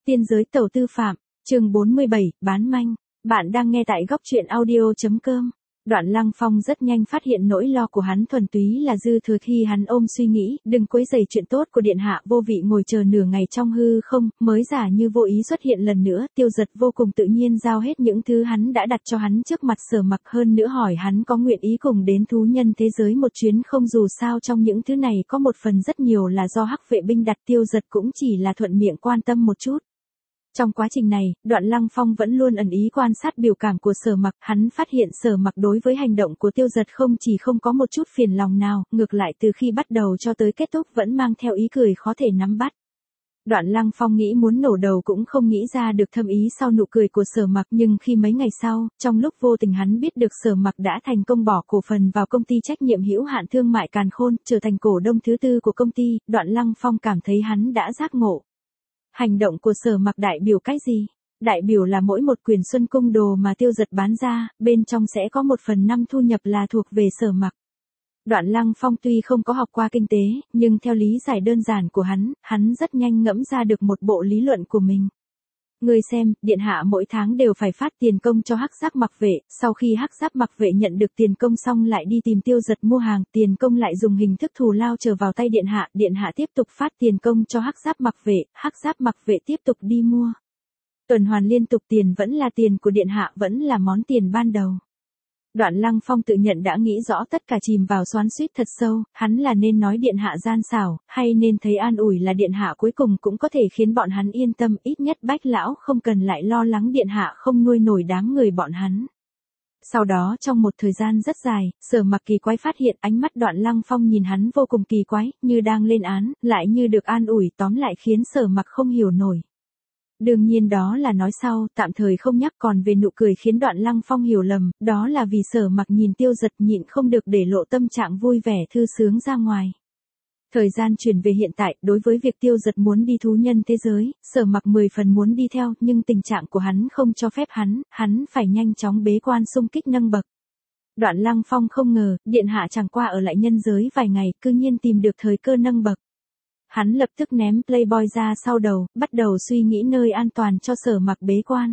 Tiên giới tẩu tư phạm, chương 47, bán manh. Bạn đang nghe tại góc truyện audio.com. Đoạn Lăng Phong rất nhanh phát hiện nỗi lo của hắn thuần túy là dư thừa khi hắn ôm suy nghĩ, đừng quấy rầy chuyện tốt của điện hạ, vô vị ngồi chờ nửa ngày trong hư không, mới giả như vô ý xuất hiện lần nữa, Tiêu Dật vô cùng tự nhiên giao hết những thứ hắn đã đặt cho hắn trước mặt Sở Mặc, hơn nữa hỏi hắn có nguyện ý cùng đến thú nhân thế giới một chuyến không, dù sao trong những thứ này có một phần rất nhiều là do Hắc vệ binh đặt, Tiêu Dật cũng chỉ là thuận miệng quan tâm một chút. Trong quá trình này, Đoạn Lăng Phong vẫn luôn ẩn ý quan sát biểu cảm của Sở Mặc, hắn phát hiện Sở Mặc đối với hành động của Tiêu Dật không chỉ không có một chút phiền lòng nào, ngược lại từ khi bắt đầu cho tới kết thúc vẫn mang theo ý cười khó thể nắm bắt. Đoạn Lăng Phong nghĩ muốn nổ đầu cũng không nghĩ ra được thâm ý sau nụ cười của Sở Mặc, nhưng khi mấy ngày sau, trong lúc vô tình hắn biết được Sở Mặc đã thành công bỏ cổ phần vào công ty trách nhiệm hữu hạn thương mại Càn Khôn, trở thành cổ đông thứ tư của công ty, Đoạn Lăng Phong cảm thấy hắn đã giác ngộ. Hành động của Sở Mặc đại biểu cái gì? Đại biểu là mỗi một quyển Xuân Cung đồ mà Tiêu Dật bán ra, bên trong sẽ có 1/5 thu nhập là thuộc về Sở Mặc. Đoạn Lăng Phong tuy không có học qua kinh tế, nhưng theo lý giải đơn giản của hắn rất nhanh ngẫm ra được một bộ lý luận của mình. Ngươi xem, điện hạ mỗi tháng đều phải phát tiền công cho Hắc Giáp Mặc Vệ, sau khi Hắc Giáp Mặc Vệ nhận được tiền công xong lại đi tìm Tiêu Dật mua hàng, tiền công lại dùng hình thức thù lao trở vào tay điện hạ tiếp tục phát tiền công cho Hắc Giáp Mặc Vệ tiếp tục đi mua. Tuần hoàn liên tục, tiền vẫn là tiền của điện hạ, vẫn là món tiền ban đầu. Đoạn Lăng Phong tự nhận đã nghĩ rõ tất cả, chìm vào xoắn xuýt thật sâu, hắn là nên nói điện hạ gian xảo, hay nên thấy an ủi là điện hạ cuối cùng cũng có thể khiến bọn hắn yên tâm, ít nhất Bách lão không cần lại lo lắng điện hạ không nuôi nổi đám người bọn hắn. Sau đó trong một thời gian rất dài, Sở Mặc kỳ quái phát hiện ánh mắt Đoạn Lăng Phong nhìn hắn vô cùng kỳ quái, như đang lên án, lại như được an ủi, tóm lại khiến Sở Mặc không hiểu nổi. Đương nhiên đó là nói sau, tạm thời không nhắc, còn về nụ cười khiến Đoạn Lăng Phong hiểu lầm, đó là vì Sở Mặc nhìn Tiêu Dật nhịn không được để lộ tâm trạng vui vẻ thư sướng ra ngoài. Thời gian chuyển về hiện tại, đối với việc Tiêu Dật muốn đi thú nhân thế giới, Sở Mặc 10 phần muốn đi theo, nhưng tình trạng của hắn không cho phép hắn phải nhanh chóng bế quan xung kích nâng bậc. Đoạn Lăng Phong không ngờ, điện hạ chẳng qua ở lại nhân giới vài ngày, cư nhiên tìm được thời cơ nâng bậc. Hắn lập tức ném Playboy ra sau đầu, bắt đầu suy nghĩ nơi an toàn cho Sở Mặc bế quan.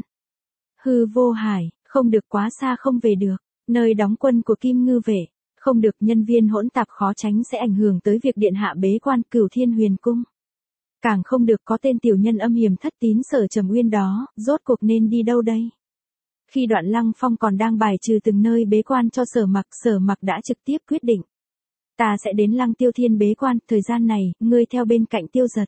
Hư Vô Hải, không được quá xa, không về được. Nơi đóng quân của Kim Ngư Vệ, không được, nhân viên hỗn tạp khó tránh sẽ ảnh hưởng tới việc điện hạ bế quan. Cửu Thiên Huyền Cung, càng không được, có tên tiểu nhân âm hiểm thất tín Sở Trầm Uyên đó, rốt cuộc nên đi đâu đây? Khi Đoạn Lăng Phong còn đang bài trừ từng nơi bế quan cho Sở Mặc đã trực tiếp quyết định. Ta sẽ đến Lăng Tiêu Thiên bế quan, thời gian này, ngươi theo bên cạnh Tiêu Dật.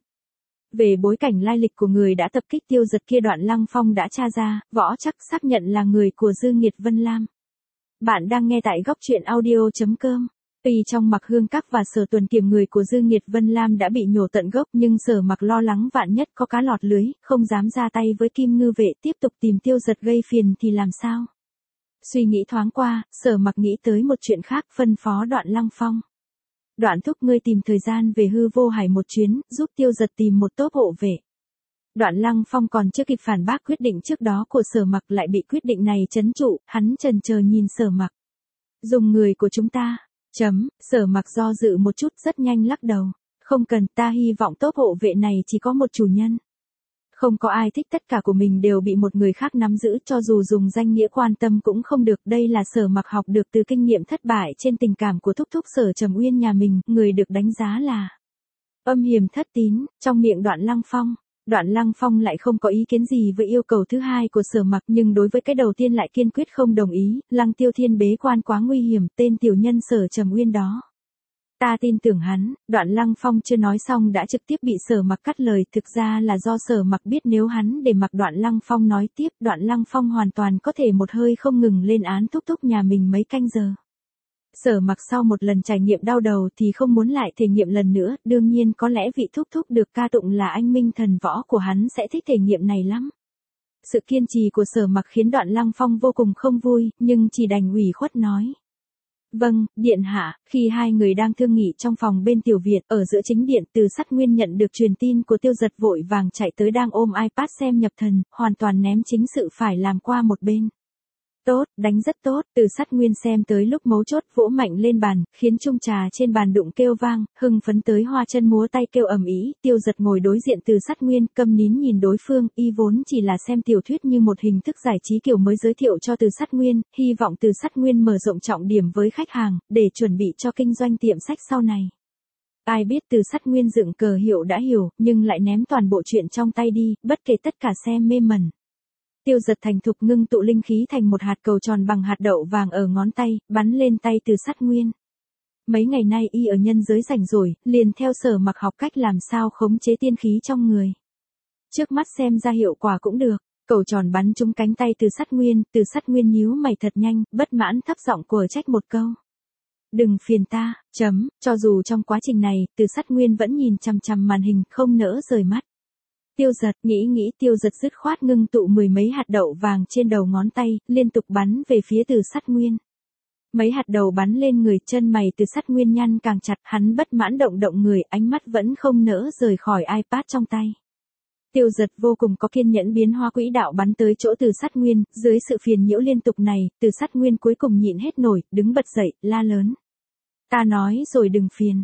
Về bối cảnh lai lịch của người đã tập kích Tiêu Dật kia, Đoạn Lăng Phong đã tra ra, võ chắc xác nhận là người của Dư Nghiệt Vân Lam. Bạn đang nghe tại góc truyện audio.com. Tuy trong Mặc Hương Các và Sở Tuần Kiềm người của Dư Nghiệt Vân Lam đã bị nhổ tận gốc, nhưng Sở Mặc lo lắng vạn nhất có cá lọt lưới, không dám ra tay với Kim Ngư Vệ, tiếp tục tìm Tiêu Dật gây phiền thì làm sao? Suy nghĩ thoáng qua, Sở Mặc nghĩ tới một chuyện khác, phân phó Đoạn Lăng Phong. Đoạn thúc, ngươi tìm thời gian về Hư Vô Hải một chuyến, giúp Tiêu Dật tìm một tốp hộ vệ. Đoạn Lăng Phong còn chưa kịp phản bác quyết định trước đó của Sở Mặc, lại bị quyết định này trấn trụ, hắn chần chờ nhìn Sở Mặc. Dùng người của chúng ta. Sở Mặc do dự một chút, rất nhanh lắc đầu. Không cần, ta hy vọng tốp hộ vệ này chỉ có một chủ nhân. Không có ai thích tất cả của mình đều bị một người khác nắm giữ, cho dù dùng danh nghĩa quan tâm cũng không được, đây là Sở Mặc học được từ kinh nghiệm thất bại trên tình cảm của thúc thúc Sở Trầm Uyên nhà mình, người được đánh giá là âm hiểm thất tín, trong miệng Đoạn Lăng Phong. Đoạn Lăng Phong lại không có ý kiến gì với yêu cầu thứ hai của Sở Mặc, nhưng đối với cái đầu tiên lại kiên quyết không đồng ý, Lăng Tiêu Thiên bế quan quá nguy hiểm, tên tiểu nhân Sở Trầm Uyên đó. Ta tin tưởng hắn. Đoạn Lăng Phong chưa nói xong đã trực tiếp bị Sở Mặc cắt lời, thực ra là do Sở Mặc biết nếu hắn để mặc Đoạn Lăng Phong nói tiếp, Đoạn Lăng Phong hoàn toàn có thể một hơi không ngừng lên án thúc thúc nhà mình mấy canh giờ. Sở Mặc sau một lần trải nghiệm đau đầu thì không muốn lại thể nghiệm lần nữa, đương nhiên có lẽ vị thúc thúc được ca tụng là anh minh thần võ của hắn sẽ thích thể nghiệm này lắm. Sự kiên trì của Sở Mặc khiến Đoạn Lăng Phong vô cùng không vui, nhưng chỉ đành ủy khuất nói. Vâng, điện hạ. Khi hai người đang thương nghị trong phòng bên tiểu viện, ở giữa chính điện, Từ Sắt Nguyên nhận được truyền tin của Tiêu Dật vội vàng chạy tới, đang ôm iPad xem nhập thần, hoàn toàn ném chính sự phải làm qua một bên. Tốt, đánh rất tốt, Từ Sát Nguyên xem tới lúc mấu chốt vỗ mạnh lên bàn, khiến chung trà trên bàn đụng kêu vang, hưng phấn tới hoa chân múa tay kêu ầm ĩ. Tiêu Giật ngồi đối diện Từ Sát Nguyên, câm nín nhìn đối phương, y vốn chỉ là xem tiểu thuyết như một hình thức giải trí kiểu mới giới thiệu cho Từ Sát Nguyên, hy vọng Từ Sát Nguyên mở rộng trọng điểm với khách hàng, để chuẩn bị cho kinh doanh tiệm sách sau này. Ai biết Từ Sát Nguyên dựng cờ hiệu đã hiểu, nhưng lại ném toàn bộ chuyện trong tay đi, bất kể tất cả xem mê mẩn. Tiêu Giật thành thục ngưng tụ linh khí thành một hạt cầu tròn bằng hạt đậu vàng ở ngón tay, bắn lên tay Từ Sát Nguyên. Mấy ngày nay y ở nhân giới rảnh rồi, liền theo Sở Mặc học cách làm sao khống chế tiên khí trong người. Trước mắt xem ra hiệu quả cũng được, cầu tròn bắn trúng cánh tay Từ Sát Nguyên nhíu mày thật nhanh, bất mãn thấp giọng quở trách một câu. Đừng phiền ta, cho dù trong quá trình này, Từ Sát Nguyên vẫn nhìn chằm chằm màn hình, không nỡ rời mắt. Tiêu Giật nghĩ Tiêu Giật dứt khoát ngưng tụ mười mấy hạt đậu vàng trên đầu ngón tay, liên tục bắn về phía Từ Sát Nguyên. Mấy hạt đầu bắn lên người, chân mày Từ Sát Nguyên nhăn càng chặt, hắn bất mãn động người, ánh mắt vẫn không nỡ rời khỏi iPad trong tay. Tiêu Giật vô cùng có kiên nhẫn biến hóa quỹ đạo bắn tới chỗ Từ Sát Nguyên, dưới sự phiền nhiễu liên tục này, Từ Sát Nguyên cuối cùng nhịn hết nổi, đứng bật dậy, la lớn. Ta nói rồi đừng phiền.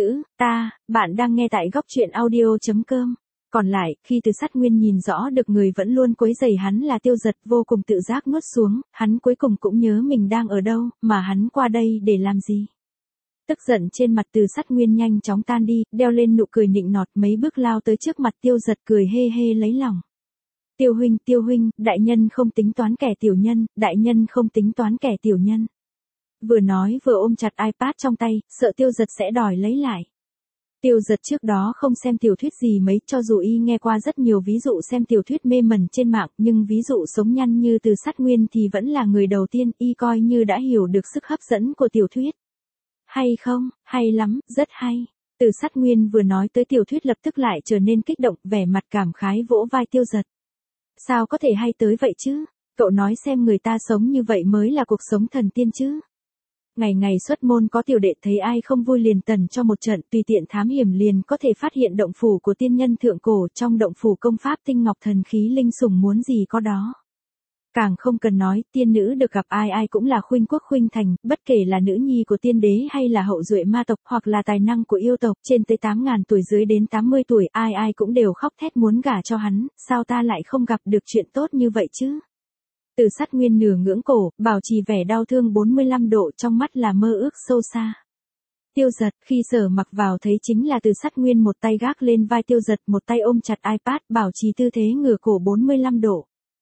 Bạn đang nghe tại góc truyện audio.com. Còn lại, khi Từ Sát Nguyên nhìn rõ được người vẫn luôn quấy rầy hắn là Tiêu Giật, vô cùng tự giác nuốt xuống, hắn cuối cùng cũng nhớ mình đang ở đâu, mà hắn qua đây để làm gì. Tức giận trên mặt Từ Sát Nguyên nhanh chóng tan đi, đeo lên nụ cười nịnh nọt, mấy bước lao tới trước mặt Tiêu Giật, cười hê hê lấy lòng. Tiêu huynh, đại nhân không tính toán kẻ tiểu nhân, đại nhân không tính toán kẻ tiểu nhân. Vừa nói vừa ôm chặt iPad trong tay, sợ Tiêu Giật sẽ đòi lấy lại. Tiêu Giật trước đó không xem tiểu thuyết gì mấy, cho dù y nghe qua rất nhiều ví dụ xem tiểu thuyết mê mẩn trên mạng, nhưng ví dụ sống nhăn như Từ Sát Nguyên thì vẫn là người đầu tiên, y coi như đã hiểu được sức hấp dẫn của tiểu thuyết. Hay không, hay lắm, rất hay. Từ Sát Nguyên vừa nói tới tiểu thuyết lập tức lại trở nên kích động, vẻ mặt cảm khái vỗ vai Tiêu Giật. Sao có thể hay tới vậy chứ? Cậu nói xem, người ta sống như vậy mới là cuộc sống thần tiên chứ. Ngày ngày xuất môn có tiểu đệ thấy ai không vui liền tần cho một trận, tùy tiện thám hiểm liền có thể phát hiện động phủ của tiên nhân thượng cổ, trong động phủ công pháp tinh ngọc thần khí linh sủng muốn gì có đó. Càng không cần nói, tiên nữ được gặp ai ai cũng là khuynh quốc khuynh thành, bất kể là nữ nhi của tiên đế hay là hậu duệ ma tộc hoặc là tài năng của yêu tộc, trên tới 8.000 tuổi dưới đến 80 tuổi, ai ai cũng đều khóc thét muốn gả cho hắn, sao ta lại không gặp được chuyện tốt như vậy chứ? Từ Sát Nguyên nửa ngưỡng cổ, bảo trì vẻ đau thương 45 độ, trong mắt là mơ ước sâu xa. Tiêu Giật, khi Sở Mặc vào thấy chính là Từ Sát Nguyên một tay gác lên vai Tiêu Giật, một tay ôm chặt iPad, bảo trì tư thế ngửa cổ 45 độ.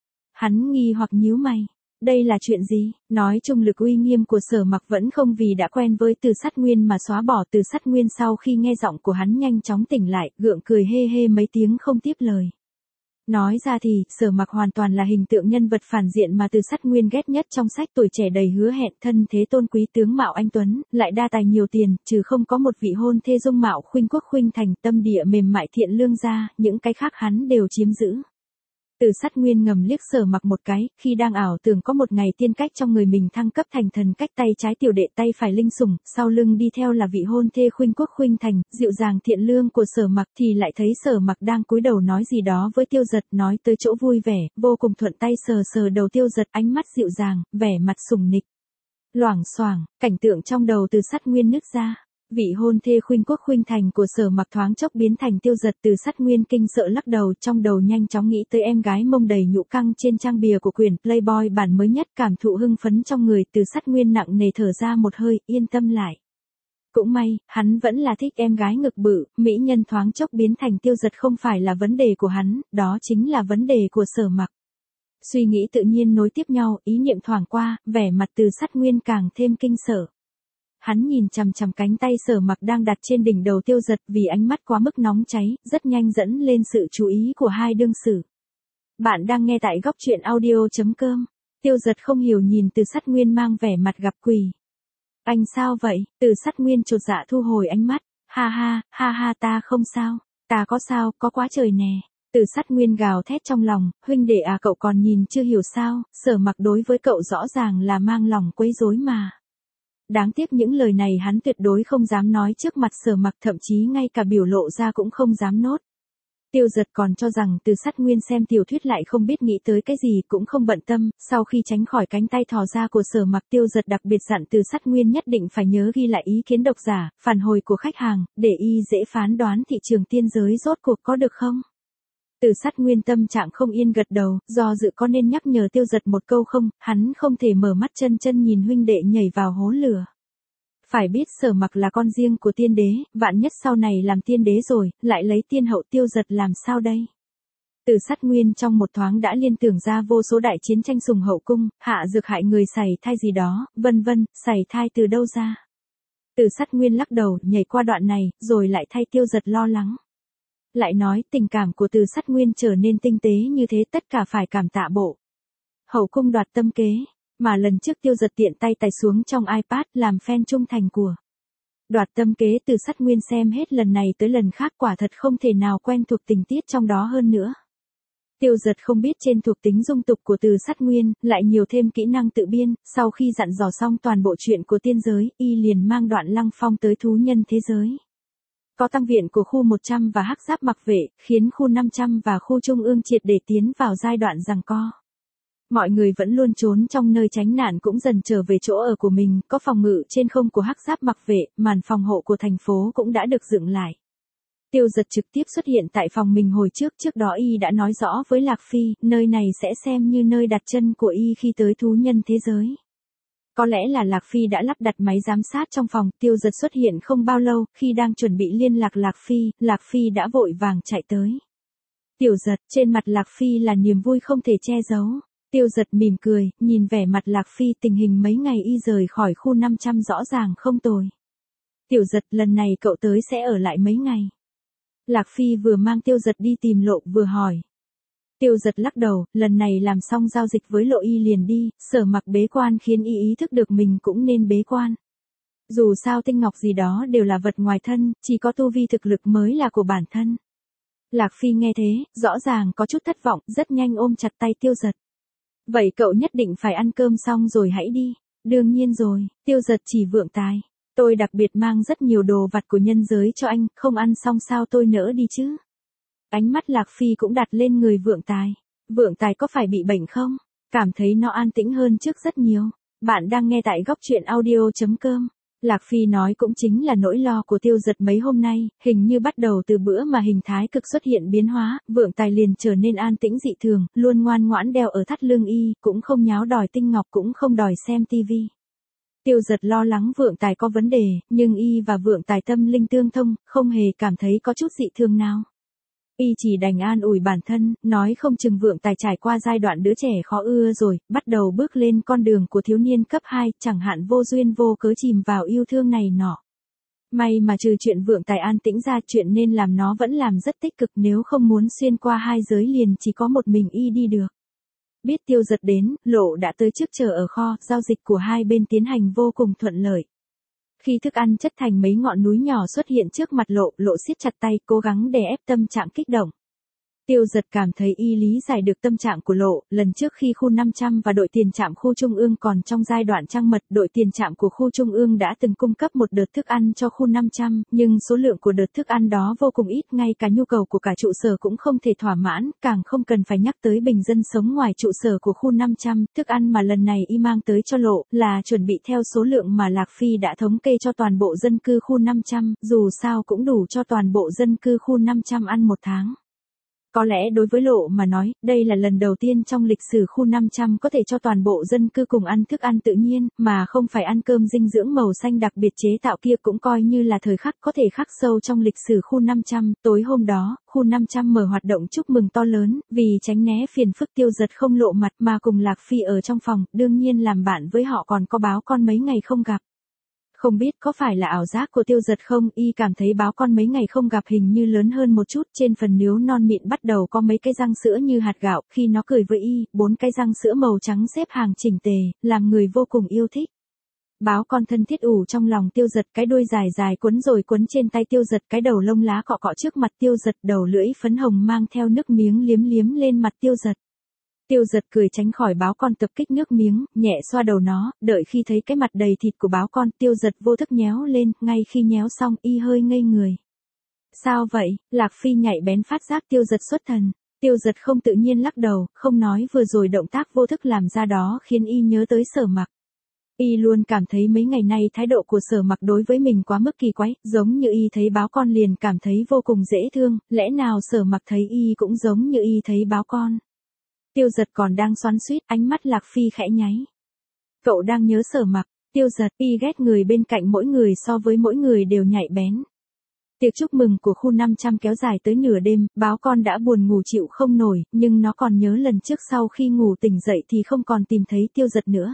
Hắn nghi hoặc nhíu mày. Đây là chuyện gì? Nói chung lực uy nghiêm của Sở Mặc vẫn không vì đã quen với Từ Sát Nguyên mà xóa bỏ. Từ Sát Nguyên sau khi nghe giọng của hắn nhanh chóng tỉnh lại, gượng cười hê hê mấy tiếng không tiếp lời. Nói ra thì, Sở Mặc hoàn toàn là hình tượng nhân vật phản diện mà Từ Sát Nguyên ghét nhất trong sách, tuổi trẻ đầy hứa hẹn, thân thế tôn quý, tướng mạo anh tuấn, lại đa tài nhiều tiền, trừ không có một vị hôn thê dung mạo khuynh quốc khuynh thành, tâm địa mềm mại thiện lương ra, những cái khác hắn đều chiếm giữ. Từ Sát Nguyên ngầm liếc Sở Mặc một cái, khi đang ảo tưởng có một ngày tiên cách trong người mình thăng cấp thành thần cách, tay trái tiểu đệ tay phải linh sủng, sau lưng đi theo là vị hôn thê khuynh quốc khuynh thành, dịu dàng thiện lương của Sở Mặc, thì lại thấy Sở Mặc đang cúi đầu nói gì đó với Tiêu Giật, nói tới chỗ vui vẻ, vô cùng thuận tay sờ sờ đầu Tiêu Giật, ánh mắt dịu dàng, vẻ mặt sủng nịch. Loảng xoảng, cảnh tượng trong đầu Từ Sát Nguyên nứt ra. Vị hôn thê khuynh quốc khuynh thành của Sở Mặc thoáng chốc biến thành Tiêu Giật. Từ Sát Nguyên kinh sợ lắc đầu, trong đầu nhanh chóng nghĩ tới em gái mông đầy nhũ căng trên trang bìa của quyển Playboy bản mới nhất, cảm thụ hưng phấn trong người. Từ Sát Nguyên nặng nề thở ra một hơi, yên tâm lại. Cũng may, hắn vẫn là thích em gái ngực bự, mỹ nhân thoáng chốc biến thành Tiêu Giật không phải là vấn đề của hắn, đó chính là vấn đề của Sở Mặc. Suy nghĩ tự nhiên nối tiếp nhau, ý niệm thoảng qua, vẻ mặt Từ Sát Nguyên càng thêm kinh sợ. Hắn nhìn chằm chằm cánh tay Sở Mặc đang đặt trên đỉnh đầu Tiêu Giật, vì ánh mắt quá mức nóng cháy, rất nhanh dẫn lên sự chú ý của hai đương sự. Bạn đang nghe tại góc truyện audio.com. Tiêu Giật không hiểu nhìn Từ Sát Nguyên mang vẻ mặt gặp quỷ. Anh sao vậy? Từ Sát Nguyên chột dạ thu hồi ánh mắt. Ha ha, ta không sao. Ta có sao, có quá trời nè. Từ Sát Nguyên gào thét trong lòng, huynh đệ à, cậu còn nhìn chưa hiểu sao, Sở Mặc đối với cậu rõ ràng là mang lòng quấy rối mà. Đáng tiếc những lời này hắn tuyệt đối không dám nói trước mặt Sở Mặc, thậm chí ngay cả biểu lộ ra cũng không dám nốt. Tiêu Giật còn cho rằng Từ Sát Nguyên xem tiểu thuyết lại không biết nghĩ tới cái gì cũng không bận tâm, sau khi tránh khỏi cánh tay thò ra của Sở Mặc, Tiêu Giật đặc biệt dặn Từ Sát Nguyên nhất định phải nhớ ghi lại ý kiến độc giả, phản hồi của khách hàng, để y dễ phán đoán thị trường tiên giới rốt cuộc có được không. Từ Sát Nguyên tâm trạng không yên gật đầu, do dự có nên nhắc nhở Tiêu Giật một câu không, hắn không thể mở mắt chân chân nhìn huynh đệ nhảy vào hố lửa. Phải biết Sở Mặc là con riêng của tiên đế, vạn nhất sau này làm tiên đế rồi, lại lấy tiên hậu Tiêu Giật làm sao đây? Từ Sát Nguyên trong một thoáng đã liên tưởng ra vô số đại chiến tranh sùng hậu cung, hạ dược hại người sảy thai gì đó, vân vân, sảy thai từ đâu ra? Từ Sát Nguyên lắc đầu, nhảy qua đoạn này, rồi lại thay Tiêu Giật lo lắng. Lại nói, tình cảm của Từ Sát Nguyên trở nên tinh tế như thế, tất cả phải cảm tạ bộ hậu cung đoạt tâm kế, mà lần trước Tiêu Giật tiện tay tải xuống trong iPad làm fan trung thành của đoạt tâm kế. Từ Sát Nguyên xem hết lần này tới lần khác quả thật không thể nào quen thuộc tình tiết trong đó hơn nữa. Tiêu Giật không biết trên thuộc tính dung tục của Từ Sát Nguyên, lại nhiều thêm kỹ năng tự biên, sau khi dặn dò xong toàn bộ chuyện của tiên giới, y liền mang Đoạn Lăng Phong tới thú nhân thế giới. Có tăng viện của khu 100 và hắc giáp mặc vệ, khiến khu 500 và khu trung ương triệt để tiến vào giai đoạn giằng co. Mọi người vẫn luôn trốn trong nơi tránh nạn cũng dần trở về chỗ ở của mình, có phòng ngự trên không của hắc giáp mặc vệ, màn phòng hộ của thành phố cũng đã được dựng lại. Tiêu Giật trực tiếp xuất hiện tại phòng mình hồi trước đó y đã nói rõ với Lạc Phi, nơi này sẽ xem như nơi đặt chân của y khi tới thú nhân thế giới. Có lẽ là Lạc Phi đã lắp đặt máy giám sát trong phòng, Tiêu Giật xuất hiện không bao lâu, khi đang chuẩn bị liên lạc Lạc Phi đã vội vàng chạy tới. Tiểu Giật, trên mặt Lạc Phi là niềm vui không thể che giấu. Tiêu Giật mỉm cười, nhìn vẻ mặt Lạc Phi, tình hình mấy ngày y rời khỏi khu 500 rõ ràng không tồi. Tiểu Giật, lần này cậu tới sẽ ở lại mấy ngày? Lạc Phi vừa mang Tiêu Giật đi tìm Lộ vừa hỏi. Tiêu Giật lắc đầu, lần này làm xong giao dịch với Lộ y liền đi, Sở Mặc bế quan khiến y ý thức được mình cũng nên bế quan. Dù sao tinh ngọc gì đó đều là vật ngoài thân, chỉ có tu vi thực lực mới là của bản thân. Lạc Phi nghe thế, rõ ràng có chút thất vọng, rất nhanh ôm chặt tay Tiêu Giật. Vậy cậu nhất định phải ăn cơm xong rồi hãy đi. Đương nhiên rồi, Tiêu Giật chỉ vượng tài. Tôi đặc biệt mang rất nhiều đồ vặt của nhân giới cho anh, không ăn xong sao tôi nỡ đi chứ? Ánh mắt Lạc Phi cũng đặt lên người vượng tài. Vượng tài có phải bị bệnh không? Cảm thấy nó an tĩnh hơn trước rất nhiều. Bạn đang nghe tại góc truyện audio.com. Lạc Phi nói cũng chính là nỗi lo của Tiêu Giật mấy hôm nay, hình như bắt đầu từ bữa mà hình thái cực xuất hiện biến hóa, vượng tài liền trở nên an tĩnh dị thường, luôn ngoan ngoãn đeo ở thắt lưng y, cũng không nháo đòi tinh ngọc cũng không đòi xem tivi. Tiêu Giật lo lắng vượng tài có vấn đề, nhưng y và vượng tài tâm linh tương thông, không hề cảm thấy có chút dị thường nào. Y chỉ đành an ủi bản thân, nói không chừng vượng tài trải qua giai đoạn đứa trẻ khó ưa rồi, bắt đầu bước lên con đường của thiếu niên cấp 2, chẳng hạn vô duyên vô cớ chìm vào yêu thương này nọ. May mà trừ chuyện vượng tài an tĩnh ra, chuyện nên làm nó vẫn làm rất tích cực, nếu không muốn xuyên qua hai giới liền chỉ có một mình y đi được. Biết Tiêu Giật đến, Lộ đã tới trước chờ ở kho, giao dịch của hai bên tiến hành vô cùng thuận lợi. Khi thức ăn chất thành mấy ngọn núi nhỏ xuất hiện trước mặt Lộ siết chặt tay, cố gắng đè ép tâm trạng kích động. Tiêu Giật cảm thấy y lý giải được tâm trạng của Lộ, lần trước khi khu 500 và đội tiền trạm khu Trung ương còn trong giai đoạn trăng mật, đội tiền trạm của khu Trung ương đã từng cung cấp một đợt thức ăn cho khu 500, nhưng số lượng của đợt thức ăn đó vô cùng ít, ngay cả nhu cầu của cả trụ sở cũng không thể thỏa mãn, càng không cần phải nhắc tới bình dân sống ngoài trụ sở của khu 500, thức ăn mà lần này y mang tới cho Lộ, là chuẩn bị theo số lượng mà Lạc Phi đã thống kê cho toàn bộ dân cư khu 500, dù sao cũng đủ cho toàn bộ dân cư khu 500 ăn một tháng. Có lẽ đối với Lộ mà nói, đây là lần đầu tiên trong lịch sử khu 500 có thể cho toàn bộ dân cư cùng ăn thức ăn tự nhiên, mà không phải ăn cơm dinh dưỡng màu xanh đặc biệt chế tạo kia, cũng coi như là thời khắc có thể khắc sâu trong lịch sử khu 500. Tối hôm đó, khu 500 mở hoạt động chúc mừng to lớn, vì tránh né phiền phức Tiêu Giật không lộ mặt mà cùng Lạc Phi ở trong phòng, đương nhiên làm bạn với họ còn có Báo Con mấy ngày không gặp. Không biết có phải là ảo giác của Tiêu Giật không, y cảm thấy Báo Con mấy ngày không gặp hình như lớn hơn một chút, trên phần níu non mịn bắt đầu có mấy cái răng sữa như hạt gạo, khi nó cười với y, 4 cái răng sữa màu trắng xếp hàng chỉnh tề, làm người vô cùng yêu thích. Báo Con thân thiết ủ trong lòng Tiêu Giật, cái đuôi dài dài quấn rồi quấn trên tay Tiêu Giật, cái đầu lông lá cọ cọ trước mặt Tiêu Giật, đầu lưỡi phấn hồng mang theo nước miếng liếm liếm lên mặt Tiêu Giật. Tiêu Giật cười tránh khỏi Báo Con tập kích nước miếng, nhẹ xoa đầu nó, đợi khi thấy cái mặt đầy thịt của Báo Con, Tiêu Giật vô thức nhéo lên, ngay khi nhéo xong y hơi ngây người. Sao vậy? Lạc Phi nhạy bén phát giác Tiêu Giật xuất thần. Tiêu Giật không tự nhiên lắc đầu, không nói vừa rồi động tác vô thức làm ra đó khiến y nhớ tới Sở Mặc. Y luôn cảm thấy mấy ngày nay thái độ của Sở Mặc đối với mình quá mức kỳ quái, giống như y thấy báo con liền cảm thấy vô cùng dễ thương, lẽ nào Sở Mặc thấy y cũng giống như y thấy báo con. Tiêu Giật còn đang xoắn xuýt, ánh mắt Lạc Phi khẽ nháy. Cậu đang nhớ Sở Mặc. Tiêu Giật, y ghét người bên cạnh mỗi người so với mỗi người đều nhạy bén. Tiệc chúc mừng của khu 500 kéo dài tới nửa đêm, báo con đã buồn ngủ chịu không nổi, nhưng nó còn nhớ lần trước sau khi ngủ tỉnh dậy thì không còn tìm thấy Tiêu Giật nữa.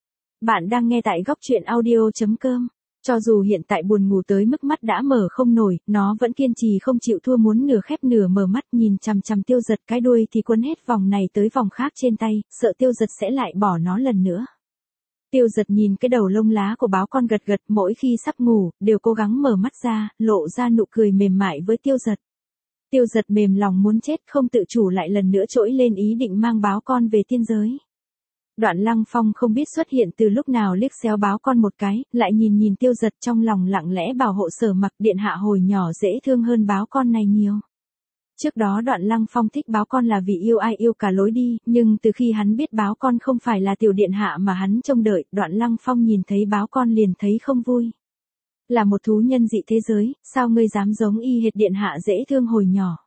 Bạn đang nghe tại góc truyện audio.com. Cho dù hiện tại buồn ngủ tới mức mắt đã mở không nổi, nó vẫn kiên trì không chịu thua, muốn nửa khép nửa mở mắt nhìn chằm chằm Tiêu Giật, cái đuôi thì quấn hết vòng này tới vòng khác trên tay, sợ Tiêu Giật sẽ lại bỏ nó lần nữa. Tiêu Giật nhìn cái đầu lông lá của báo con gật gật, mỗi khi sắp ngủ, đều cố gắng mở mắt ra, lộ ra nụ cười mềm mại với Tiêu Giật. Tiêu Giật mềm lòng muốn chết, không tự chủ lại lần nữa trỗi lên ý định mang báo con về tiên giới. Đoạn Lăng Phong không biết xuất hiện từ lúc nào liếc xéo báo con một cái, lại nhìn Tiêu Giật trong lòng lặng lẽ bảo hộ Sở Mặc, điện hạ hồi nhỏ dễ thương hơn báo con này nhiều. Trước đó Đoạn Lăng Phong thích báo con là vì yêu ai yêu cả lối đi, nhưng từ khi hắn biết báo con không phải là tiểu điện hạ mà hắn trông đợi, Đoạn Lăng Phong nhìn thấy báo con liền thấy không vui. Là một thú nhân dị thế giới, sao ngươi dám giống y hệt điện hạ dễ thương hồi nhỏ.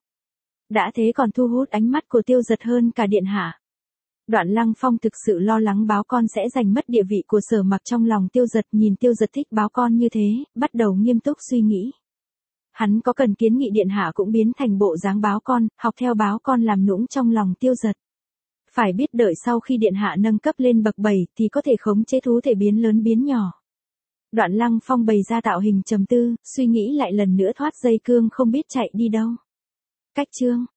Đã thế còn thu hút ánh mắt của Tiêu Giật hơn cả điện hạ. Đoạn Lăng Phong thực sự lo lắng báo con sẽ giành mất địa vị của Sở Mặc trong lòng Tiêu Giật, nhìn Tiêu Giật thích báo con như thế, bắt đầu nghiêm túc suy nghĩ. Hắn có cần kiến nghị điện hạ cũng biến thành bộ dáng báo con, học theo báo con làm nũng trong lòng Tiêu Giật. Phải biết đợi sau khi điện hạ nâng cấp lên bậc 7 thì có thể khống chế thú thể biến lớn biến nhỏ. Đoạn Lăng Phong bày ra tạo hình trầm tư, suy nghĩ lại lần nữa thoát dây cương không biết chạy đi đâu. Cách chương